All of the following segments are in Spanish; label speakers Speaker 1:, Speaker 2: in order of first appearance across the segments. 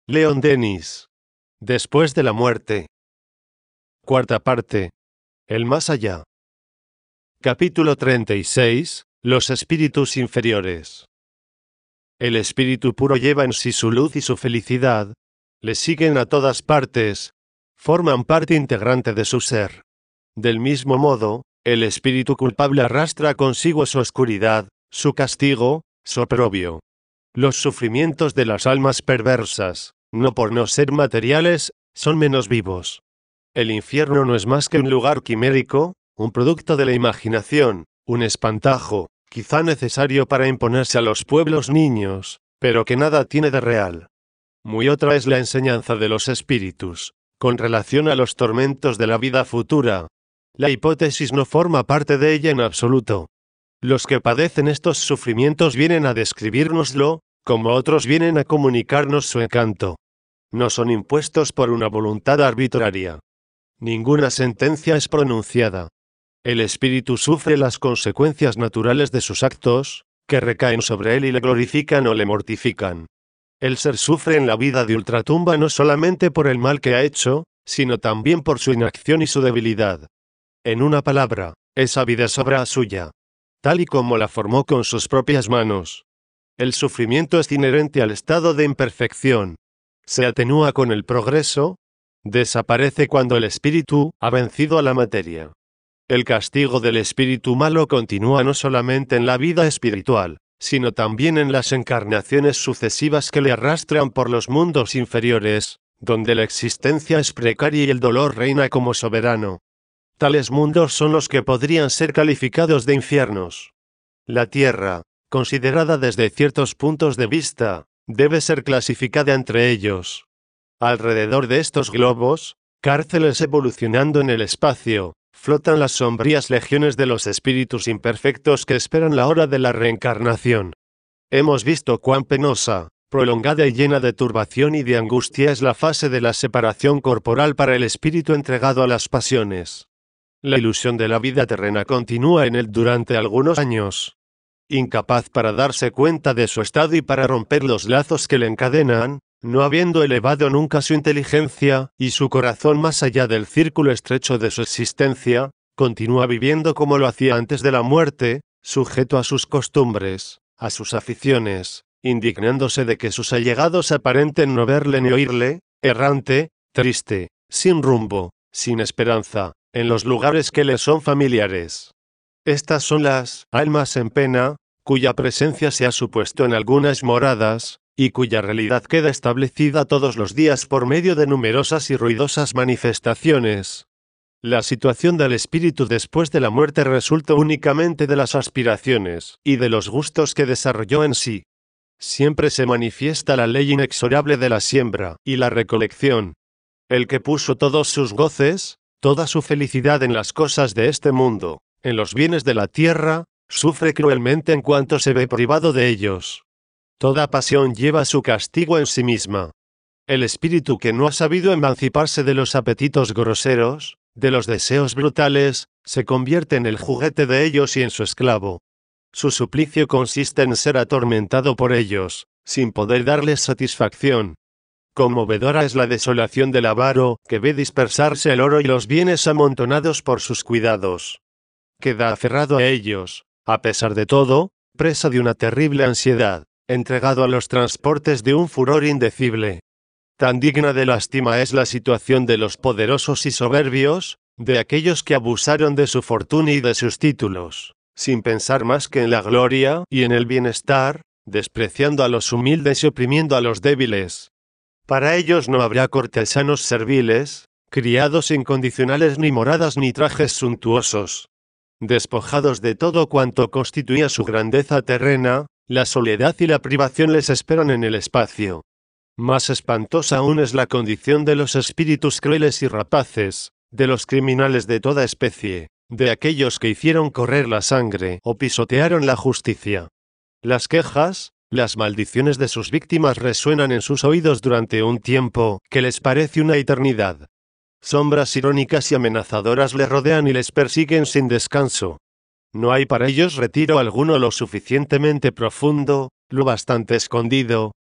Speaker 1: Leon Denis. Después de la muerte. Cuarta parte. El más allá. Capítulo 36. Los espíritus inferiores. El espíritu puro lleva en sí su luz y su felicidad. Le siguen a todas partes. Forman parte integrante de su ser. Del mismo modo, el espíritu culpable arrastra consigo su oscuridad, su castigo, su oprobio. Los sufrimientos de las almas perversas, no por no ser materiales, son menos vivos. El infierno no es más que un lugar quimérico, un producto de la imaginación, un espantajo, quizá necesario para imponerse a los pueblos niños, pero que nada tiene de real. Muy otra es la enseñanza de los espíritus, con relación a los tormentos de la vida futura. La hipótesis no forma parte de ella en absoluto. Los que padecen estos sufrimientos vienen a describírnoslo, como otros vienen a comunicarnos su encanto. No son impuestos por una voluntad arbitraria. Ninguna sentencia es pronunciada. El espíritu sufre las consecuencias naturales de sus actos, que recaen sobre él y le glorifican o le mortifican. El ser sufre en la vida de ultratumba no solamente por el mal que ha hecho, sino también por su inacción y su debilidad. En una palabra, esa vida es obra suya, tal y como la formó con sus propias manos. El sufrimiento es inherente al estado de imperfección. Se atenúa con el progreso, desaparece cuando el espíritu ha vencido a la materia. El castigo del espíritu malo continúa no solamente en la vida espiritual, sino también en las encarnaciones sucesivas que le arrastran por los mundos inferiores, donde la existencia es precaria y el dolor reina como soberano. Tales mundos son los que podrían ser calificados de infiernos. La tierra, considerada desde ciertos puntos de vista, debe ser clasificada entre ellos. Alrededor de estos globos, cárceles evolucionando en el espacio, flotan las sombrías legiones de los espíritus imperfectos que esperan la hora de la reencarnación. Hemos visto cuán penosa, prolongada y llena de turbación y de angustia es la fase de la separación corporal para el espíritu entregado a las pasiones. La ilusión de la vida terrena continúa en él durante algunos años. Incapaz para darse cuenta de su estado y para romper los lazos que le encadenan, no habiendo elevado nunca su inteligencia y su corazón más allá del círculo estrecho de su existencia, continúa viviendo como lo hacía antes de la muerte, sujeto a sus costumbres, a sus aficiones, indignándose de que sus allegados aparenten no verle ni oírle, errante, triste, sin rumbo, sin esperanza, en los lugares que le son familiares. Estas son las almas en pena, cuya presencia se ha supuesto en algunas moradas, y cuya realidad queda establecida todos los días por medio de numerosas y ruidosas manifestaciones. La situación del espíritu después de la muerte resulta únicamente de las aspiraciones y de los gustos que desarrolló en sí. Siempre se manifiesta la ley inexorable de la siembra y la recolección. El que puso todos sus goces, toda su felicidad en las cosas de este mundo, en los bienes de la tierra, sufre cruelmente en cuanto se ve privado de ellos. Toda pasión lleva su castigo en sí misma. El espíritu que no ha sabido emanciparse de los apetitos groseros, de los deseos brutales, se convierte en el juguete de ellos y en su esclavo. Su suplicio consiste en ser atormentado por ellos, sin poder darles satisfacción. Conmovedora es la desolación del avaro, que ve dispersarse el oro y los bienes amontonados por sus cuidados. Queda aferrado a ellos, a pesar de todo, presa de una terrible ansiedad, entregado a los transportes de un furor indecible. Tan digna de lástima es la situación de los poderosos y soberbios, de aquellos que abusaron de su fortuna y de sus títulos, sin pensar más que en la gloria y en el bienestar, despreciando a los humildes y oprimiendo a los débiles. Para ellos no habrá cortesanos serviles, criados incondicionales ni moradas ni trajes suntuosos. Despojados de todo cuanto constituía su grandeza terrena, la soledad y la privación les esperan en el espacio. Más espantosa aún es la condición de los espíritus crueles y rapaces, de los criminales de toda especie, de aquellos que hicieron correr la sangre o pisotearon la justicia. Las quejas, las maldiciones de sus víctimas resuenan en sus oídos durante un tiempo que les parece una eternidad. Sombras irónicas y amenazadoras les rodean y les persiguen sin descanso. No hay para ellos retiro alguno lo suficientemente profundo, lo bastante escondido,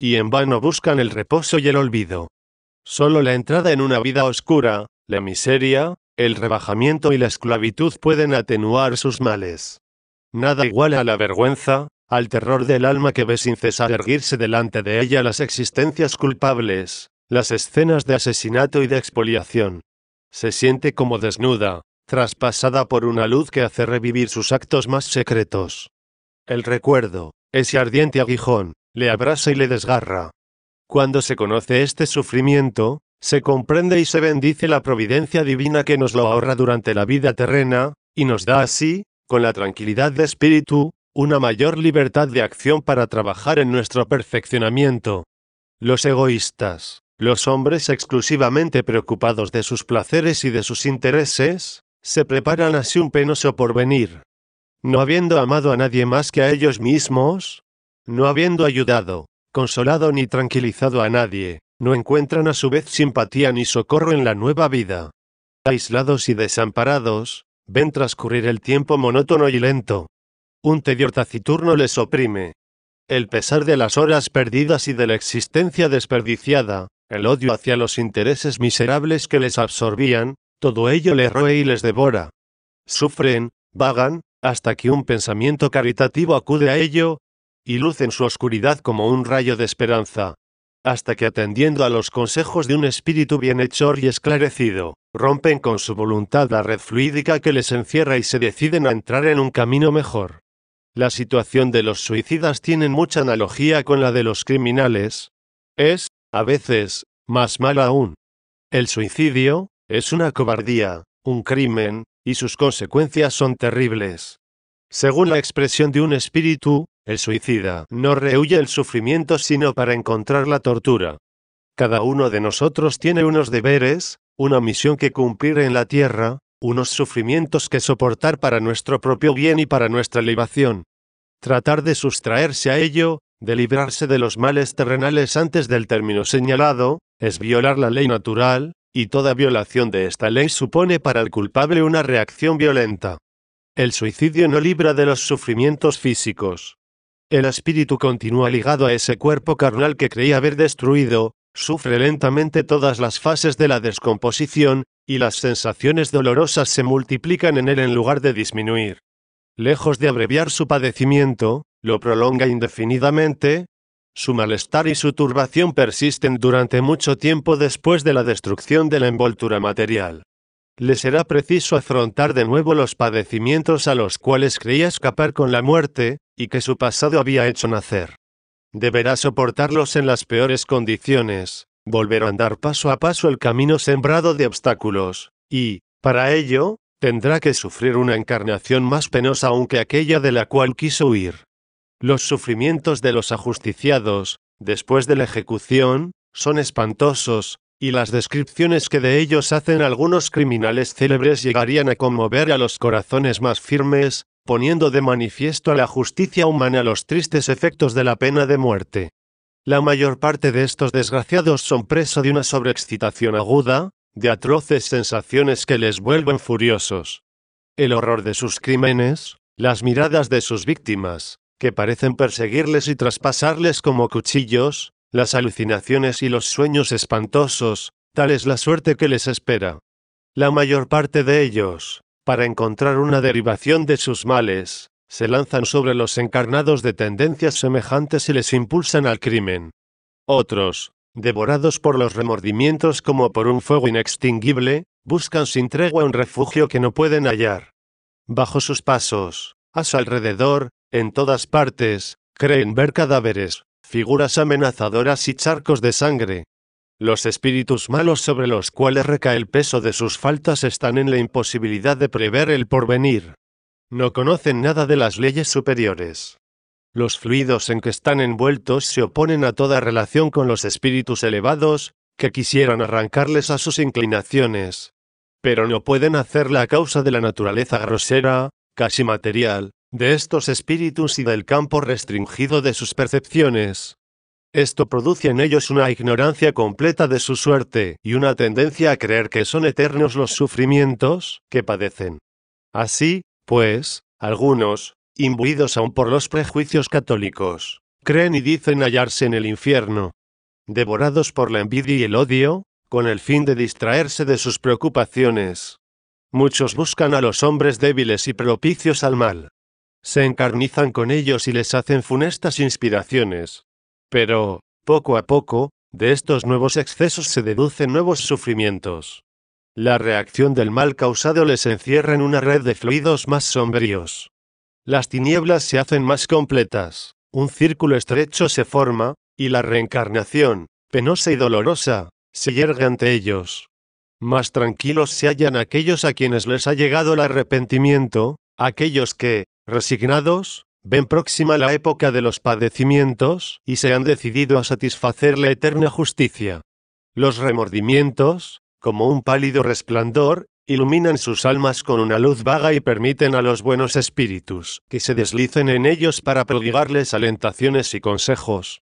Speaker 1: y en vano buscan el reposo y el olvido. Solo la entrada en una vida oscura, la miseria, el rebajamiento y la esclavitud pueden atenuar sus males. Nada iguala a la vergüenza, al terror del alma que ve sin cesar erguirse delante de ella las existencias culpables, las escenas de asesinato y de expoliación. Se siente como desnuda, traspasada por una luz que hace revivir sus actos más secretos. El recuerdo, ese ardiente aguijón, le abrasa y le desgarra. Cuando se conoce este sufrimiento, se comprende y se bendice la providencia divina que nos lo ahorra durante la vida terrena, y nos da así, con la tranquilidad de espíritu, una mayor libertad de acción para trabajar en nuestro perfeccionamiento. Los egoístas, los hombres exclusivamente preocupados de sus placeres y de sus intereses, se preparan así un penoso porvenir. No habiendo amado a nadie más que a ellos mismos, no habiendo ayudado, consolado ni tranquilizado a nadie, no encuentran a su vez simpatía ni socorro en la nueva vida. Aislados y desamparados, ven transcurrir el tiempo monótono y lento. Un tedio taciturno les oprime. El pesar de las horas perdidas y de la existencia desperdiciada, el odio hacia los intereses miserables que les absorbían, todo ello les roe y les devora. Sufren, vagan, hasta que un pensamiento caritativo acude a ello, y luce en su oscuridad como un rayo de esperanza. Hasta que atendiendo a los consejos de un espíritu bienhechor y esclarecido, rompen con su voluntad la red fluídica que les encierra y se deciden a entrar en un camino mejor. La situación de los suicidas tiene mucha analogía con la de los criminales. Es, a veces, más mala aún. El suicidio es una cobardía, un crimen, y sus consecuencias son terribles. Según la expresión de un espíritu, el suicida no rehúye el sufrimiento sino para encontrar la tortura. Cada uno de nosotros tiene unos deberes, una misión que cumplir en la tierra, unos sufrimientos que soportar para nuestro propio bien y para nuestra elevación. Tratar de sustraerse a ello, de librarse de los males terrenales antes del término señalado, es violar la ley natural, y toda violación de esta ley supone para el culpable una reacción violenta. El suicidio no libra de los sufrimientos físicos. El espíritu continúa ligado a ese cuerpo carnal que creía haber destruido, sufre lentamente todas las fases de la descomposición, y las sensaciones dolorosas se multiplican en él en lugar de disminuir. Lejos de abreviar su padecimiento, lo prolonga indefinidamente. Su malestar y su turbación persisten durante mucho tiempo después de la destrucción de la envoltura material. Le será preciso afrontar de nuevo los padecimientos a los cuales creía escapar con la muerte, y que su pasado había hecho nacer. Deberá soportarlos en las peores condiciones, volver a andar paso a paso el camino sembrado de obstáculos, y, para ello, tendrá que sufrir una encarnación más penosa aún que aquella de la cual quiso huir. Los sufrimientos de los ajusticiados, después de la ejecución, son espantosos, y las descripciones que de ellos hacen algunos criminales célebres llegarían a conmover a los corazones más firmes, poniendo de manifiesto a la justicia humana los tristes efectos de la pena de muerte. La mayor parte de estos desgraciados son presa de una sobreexcitación aguda, de atroces sensaciones que les vuelven furiosos. El horror de sus crímenes, las miradas de sus víctimas, que parecen perseguirles y traspasarles como cuchillos, las alucinaciones y los sueños espantosos, tal es la suerte que les espera. La mayor parte de ellos, para encontrar una derivación de sus males, se lanzan sobre los encarnados de tendencias semejantes y les impulsan al crimen. Otros, devorados por los remordimientos como por un fuego inextinguible, buscan sin tregua un refugio que no pueden hallar. Bajo sus pasos, a su alrededor, en todas partes, creen ver cadáveres, figuras amenazadoras y charcos de sangre. Los espíritus malos sobre los cuales recae el peso de sus faltas están en la imposibilidad de prever el porvenir. No conocen nada de las leyes superiores. Los fluidos en que están envueltos se oponen a toda relación con los espíritus elevados, que quisieran arrancarles a sus inclinaciones. Pero no pueden hacerla a causa de la naturaleza grosera, casi material, de estos espíritus y del campo restringido de sus percepciones. Esto produce en ellos una ignorancia completa de su suerte y una tendencia a creer que son eternos los sufrimientos que padecen. Así, pues, algunos, imbuidos aún por los prejuicios católicos, creen y dicen hallarse en el infierno. Devorados por la envidia y el odio, con el fin de distraerse de sus preocupaciones. Muchos buscan a los hombres débiles y propicios al mal. Se encarnizan con ellos y les hacen funestas inspiraciones. Pero, poco a poco, de estos nuevos excesos se deducen nuevos sufrimientos. La reacción del mal causado les encierra en una red de fluidos más sombríos. Las tinieblas se hacen más completas, un círculo estrecho se forma, y la reencarnación, penosa y dolorosa, se yergue ante ellos. Más tranquilos se hallan aquellos a quienes les ha llegado el arrepentimiento, aquellos que, resignados, ven próxima la época de los padecimientos y se han decidido a satisfacer la eterna justicia. Los remordimientos, como un pálido resplandor, iluminan sus almas con una luz vaga y permiten a los buenos espíritus que se deslicen en ellos para prodigarles alentaciones y consejos.